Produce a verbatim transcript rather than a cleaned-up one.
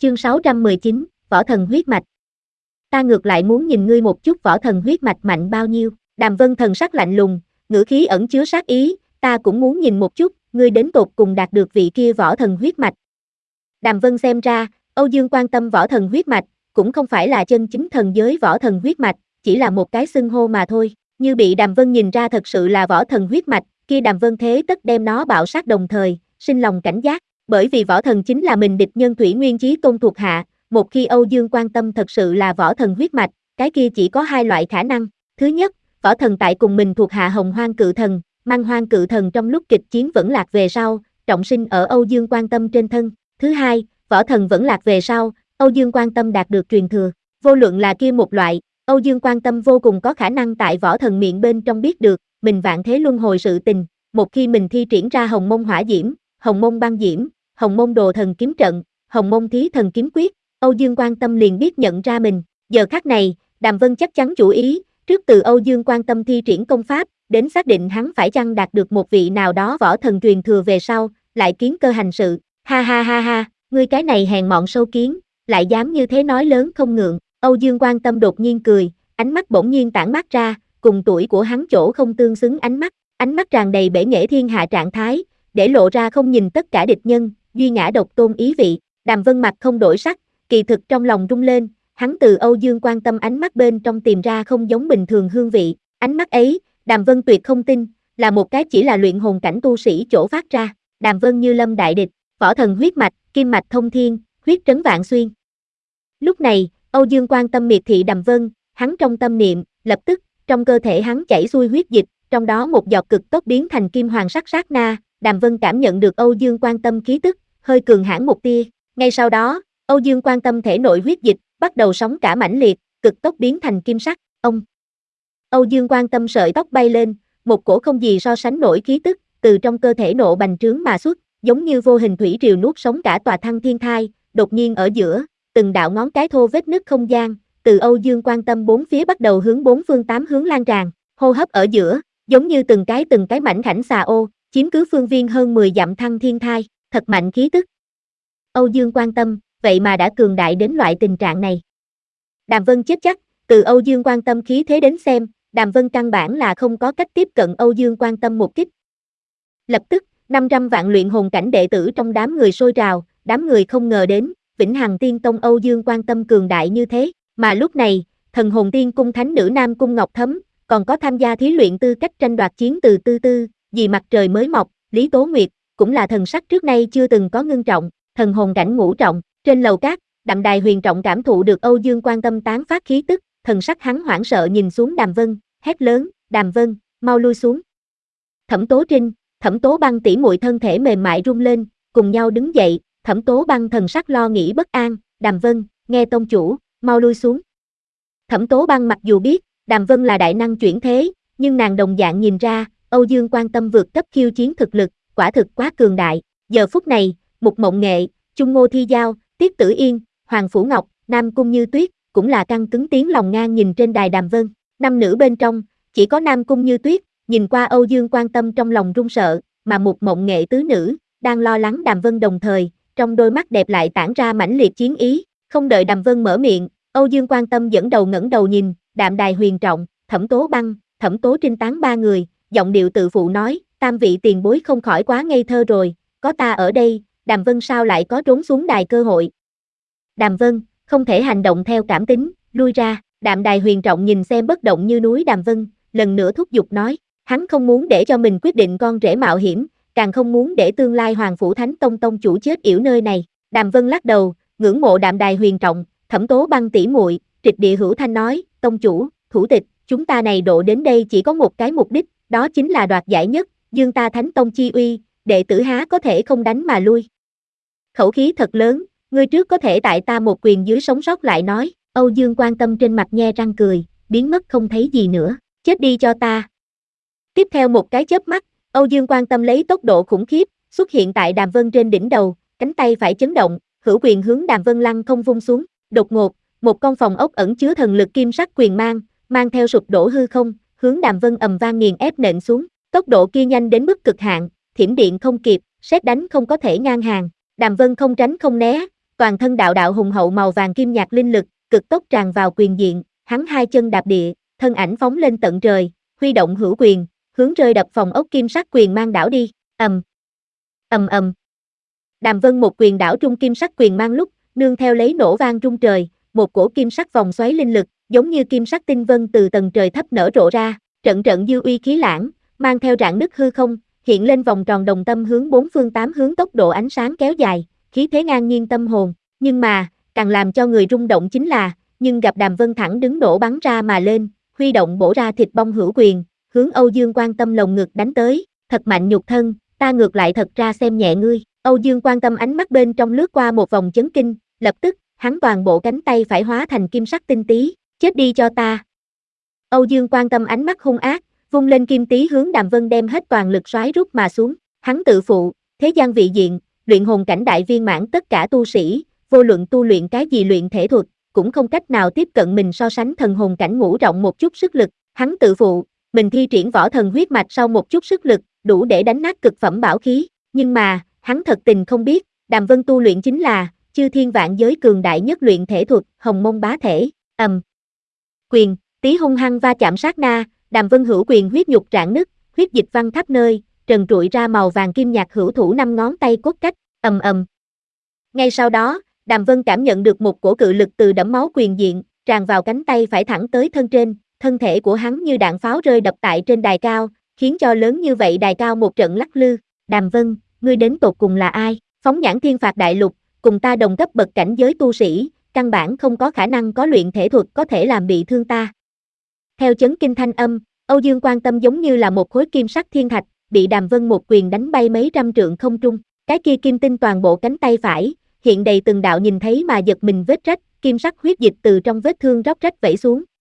Chương sáu trăm mười chín, Võ Thần huyết mạch. Ta ngược lại muốn nhìn ngươi một chút võ thần huyết mạch mạnh bao nhiêu. Đàm Vân thần sắc lạnh lùng, ngữ khí ẩn chứa sát ý, ta cũng muốn nhìn một chút, ngươi đến tột cùng đạt được vị kia võ thần huyết mạch. Đàm Vân xem ra, Âu Dương quan tâm võ thần huyết mạch, cũng không phải là chân chính thần giới võ thần huyết mạch, chỉ là một cái xưng hô mà thôi. Như bị Đàm Vân nhìn ra thật sự là võ thần huyết mạch, kia Đàm Vân thế tất đem nó bạo sát đồng thời, sinh lòng cảnh giác. Bởi vì võ thần chính là mình địch nhân Thủy Nguyên Chí Tôn thuộc hạ, một khi Âu Dương quan tâm thật sự là võ thần huyết mạch, cái kia chỉ có hai loại khả năng. Thứ nhất, võ thần tại cùng mình thuộc hạ Hồng Hoang Cự Thần, Măng Hoang Cự Thần trong lúc kịch chiến vẫn lạc về sau, trọng sinh ở Âu Dương quan tâm trên thân. Thứ hai, võ thần vẫn lạc về sau, Âu Dương quan tâm đạt được truyền thừa. Vô luận là kia một loại, Âu Dương quan tâm vô cùng có khả năng tại võ thần miệng bên trong biết được, mình vạn thế luân hồi sự tình, một khi mình thi triển ra Hồng Mông Hỏa Diễm, Hồng Mông Băng Diễm, Hồng Mông Đồ Thần Kiếm Trận, Hồng Mông Thí Thần Kiếm Quyết, Âu Dương quan tâm liền biết nhận ra mình. Giờ khắc này, Đàm Vân chắc chắn chủ ý, trước từ Âu Dương quan tâm thi triển công pháp, đến xác định hắn phải chăng đạt được một vị nào đó võ thần truyền thừa về sau, lại kiến cơ hành sự. Ha ha ha ha, ngươi cái này hèn mọn sâu kiến, lại dám như thế nói lớn không ngượng. Âu Dương quan tâm đột nhiên cười, ánh mắt bỗng nhiên tản mát ra, cùng tuổi của hắn chỗ không tương xứng ánh mắt, ánh mắt tràn đầy bể nghệ thiên hạ trạng thái, để lộ ra không nhìn tất cả địch nhân, duy ngã độc tôn ý vị. Đàm Vân mặt không đổi sắc, kỳ thực trong lòng rung lên, hắn từ Âu Dương quan tâm ánh mắt bên trong tìm ra không giống bình thường hương vị, ánh mắt ấy, Đàm Vân tuyệt không tin, là một cái chỉ là luyện hồn cảnh tu sĩ chỗ phát ra. Đàm Vân như lâm đại địch, võ thần huyết mạch, kim mạch thông thiên, huyết trấn vạn xuyên. Lúc này, Âu Dương quan tâm miệt thị Đàm Vân, hắn trong tâm niệm, lập tức, trong cơ thể hắn chảy xuôi huyết dịch, trong đó một giọt cực tốc biến thành kim hoàng sắc sát na, Đàm Vân cảm nhận được Âu Dương quan tâm khí tức, hơi cường hãn một tia. Ngay sau đó, Âu Dương quan tâm thể nội huyết dịch, bắt đầu sóng cả mãnh liệt, cực tốc biến thành kim sắc. Ông Âu Dương quan tâm sợi tóc bay lên, một cổ không gì so sánh nổi khí tức, từ trong cơ thể nộ bành trướng mà xuất, giống như vô hình thủy triều nuốt sống cả tòa Thăng Thiên Thai, đột nhiên ở giữa, từng đạo ngón cái thô vết nứt không gian, từ Âu Dương quan tâm bốn phía bắt đầu hướng bốn phương tám hướng lan tràn, hô hấp ở giữa, giống như từng cái từng cái mảnh khảnh xà ô, chiếm cứ phương viên hơn mười dặm Thăng Thiên Thai, thật mạnh khí tức. Âu Dương quan tâm, vậy mà đã cường đại đến loại tình trạng này. Đàm Vân chết chắc, từ Âu Dương quan tâm khí thế đến xem, Đàm Vân căn bản là không có cách tiếp cận Âu Dương quan tâm một kích. Lập tức, năm trăm vạn luyện hồn cảnh đệ tử trong đám người sôi trào, đám người không ngờ đến, Vĩnh Hằng Tiên Tông Âu Dương quan tâm cường đại như thế, mà lúc này, Thần Hồn Tiên Cung Thánh Nữ Nam Cung Ngọc Thấm, còn có tham gia thí luyện tư cách tranh đoạt chiến từ Tư Tư, vì mặt trời mới mọc, Lý Tố Nguyệt, cũng là thần sắc trước nay chưa từng có ngưng trọng, thần hồn cảnh ngũ trọng, trên lầu cát, Đạm Đài Huyền Trọng cảm thụ được Âu Dương quan tâm tán phát khí tức, thần sắc hắn hoảng sợ nhìn xuống Đàm Vân, hét lớn, Đàm Vân, mau lui xuống. Thẩm Tố Trinh, Thẩm Tố Băng tỷ muội thân thể mềm mại rung lên, cùng nhau đứng dậy, Thẩm Tố Băng thần sắc lo nghĩ bất an, Đàm Vân, nghe tông chủ, mau lui xuống. Thẩm Tố Băng mặc dù biết, Đàm Vân là đại năng chuyển thế, nhưng nàng đồng dạng nhìn ra, Âu Dương quan tâm vượt cấp khiêu chiến thực lực, quả thực quá cường đại. Giờ phút này, Mục Mộng Nghệ, Chung Ngô Thi Giao, Tiết Tử Yên, Hoàng Phủ Ngọc, Nam Cung Như Tuyết, cũng là căng cứng tiếng lòng ngang nhìn trên đài Đàm Vân. Năm nữ bên trong, chỉ có Nam Cung Như Tuyết, nhìn qua Âu Dương quan tâm trong lòng run sợ, mà Mục Mộng Nghệ tứ nữ, đang lo lắng Đàm Vân đồng thời, trong đôi mắt đẹp lại tản ra mãnh liệt chiến ý. Không đợi Đàm Vân mở miệng, Âu Dương quan tâm dẫn đầu ngẩng đầu nhìn, Đạm Đài Huyền Trọng, Thẩm Tố Băng, Thẩm Tố Trinh tán ba người, giọng điệu tự phụ nói, tam vị tiền bối không khỏi quá ngây thơ rồi, có ta ở đây, Đàm Vân sao lại có trốn xuống đài cơ hội. Đàm Vân, không thể hành động theo cảm tính, lui ra. Đạm Đài Huyền Trọng nhìn xem bất động như núi Đàm Vân, lần nữa thúc giục nói, hắn không muốn để cho mình quyết định con rể mạo hiểm, càng không muốn để tương lai Hoàng Phủ Thánh Tông tông chủ chết yểu nơi này. Đàm Vân lắc đầu, ngưỡng mộ Đạm Đài Huyền Trọng, Thẩm Tố Băng tỷ muội, trịch địa hữu thanh nói, tông chủ, thủ tịch, chúng ta này độ đến đây chỉ có một cái mục đích, đó chính là đoạt giải nhất, dương ta Thánh Tông chi uy, đệ tử há có thể không đánh mà lui. Khẩu khí thật lớn, ngươi trước có thể tại ta một quyền dưới sống sót lại nói. Âu Dương quan tâm trên mặt nhe răng cười, biến mất không thấy gì nữa, chết đi cho ta. Tiếp theo một cái chớp mắt, Âu Dương quan tâm lấy tốc độ khủng khiếp, xuất hiện tại Đàm Vân trên đỉnh đầu, cánh tay phải chấn động, hữu quyền hướng Đàm Vân lăng không vung xuống, đột ngột, một con phòng ốc ẩn chứa thần lực kim sắc quyền mang, mang theo sụp đổ hư không, hướng Đàm Vân ầm vang nghiền ép nện xuống, tốc độ kia nhanh đến mức cực hạn, thiểm điện không kịp, sét đánh không có thể ngang hàng. Đàm Vân không tránh không né, toàn thân đạo đạo hùng hậu màu vàng kim nhạt linh lực, cực tốc tràn vào quyền diện, hắn hai chân đạp địa, thân ảnh phóng lên tận trời, huy động hữu quyền, hướng rơi đập phòng ốc kim sắc quyền mang đảo đi, ầm, ầm ầm. Đàm Vân một quyền đảo trung kim sắc quyền mang lúc, nương theo lấy nổ vang rung trời, một cổ kim sắc vòng xoáy linh lực, giống như kim sắc tinh vân từ tầng trời thấp nở rộ ra, trận trận dư uy khí lãng, mang theo rạn nứt hư không, hiện lên vòng tròn đồng tâm hướng bốn phương tám hướng tốc độ ánh sáng kéo dài, khí thế ngang nhiên tâm hồn, nhưng mà, càng làm cho người rung động chính là, nhưng gặp Đàm Vân thẳng đứng nổ bắn ra mà lên, huy động bổ ra thịt bong hữu quyền, hướng Âu Dương Quan Tâm lồng ngực đánh tới, thật mạnh nhục thân, ta ngược lại thật ra xem nhẹ ngươi. Âu Dương Quan Tâm ánh mắt bên trong lướt qua một vòng chấn kinh, lập tức, hắn toàn bộ cánh tay phải hóa thành kim sắc tinh tý, chết đi cho ta. Âu Dương Quan Tâm ánh mắt hung ác, vung lên kim tý hướng Đàm Vân đem hết toàn lực xoáy rút mà xuống, hắn tự phụ, thế gian vị diện, luyện hồn cảnh đại viên mãn tất cả tu sĩ, vô luận tu luyện cái gì luyện thể thuật, cũng không cách nào tiếp cận mình so sánh thần hồn cảnh ngũ rộng một chút sức lực, hắn tự phụ, mình thi triển võ thần huyết mạch sau một chút sức lực, đủ để đánh nát cực phẩm bảo khí, nhưng mà, hắn thật tình không biết, Đàm Vân tu luyện chính là, chư thiên vạn giới cường đại nhất luyện thể thuật, hồng môn bá thể, ầm. Quyền, tí hung hăng va chạm sát na, Đàm Vân hữu quyền huyết nhục rạn nứt, huyết dịch văng khắp nơi, trần trụi ra màu vàng kim nhạt hữu thủ năm ngón tay cốt cách, ầm ầm. Ngay sau đó, Đàm Vân cảm nhận được một cổ cự lực từ đẫm máu quyền diện, tràn vào cánh tay phải thẳng tới thân trên, thân thể của hắn như đạn pháo rơi đập tại trên đài cao, khiến cho lớn như vậy đài cao một trận lắc lư. Đàm Vân, ngươi đến tột cùng là ai? Phóng nhãn thiên phạt đại lục, cùng ta đồng cấp bậc cảnh giới tu sĩ, căn bản không có khả năng có luyện thể thuật có thể làm bị thương ta. Theo chấn kinh thanh âm, Âu Dương Quan Tâm giống như là một khối kim sắc thiên thạch, bị Đàm Vân một quyền đánh bay mấy trăm trượng không trung. Cái kia kim tinh toàn bộ cánh tay phải, hiện đầy từng đạo nhìn thấy mà giật mình vết rách, kim sắc huyết dịch từ trong vết thương róc rách vẩy xuống,